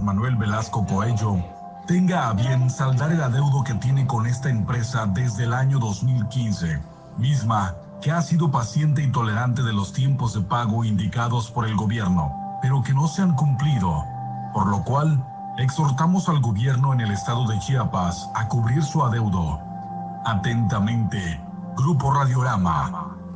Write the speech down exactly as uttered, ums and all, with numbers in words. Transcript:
Manuel Velasco Coello tenga a bien saldar el adeudo que tiene con esta empresa desde el año dos mil quince, misma que ha sido paciente y tolerante de los tiempos de pago indicados por el gobierno, pero que no se han cumplido, por lo cual exhortamos al gobierno en el estado de Chiapas a cubrir su adeudo. Atentamente, Grupo Radiorama.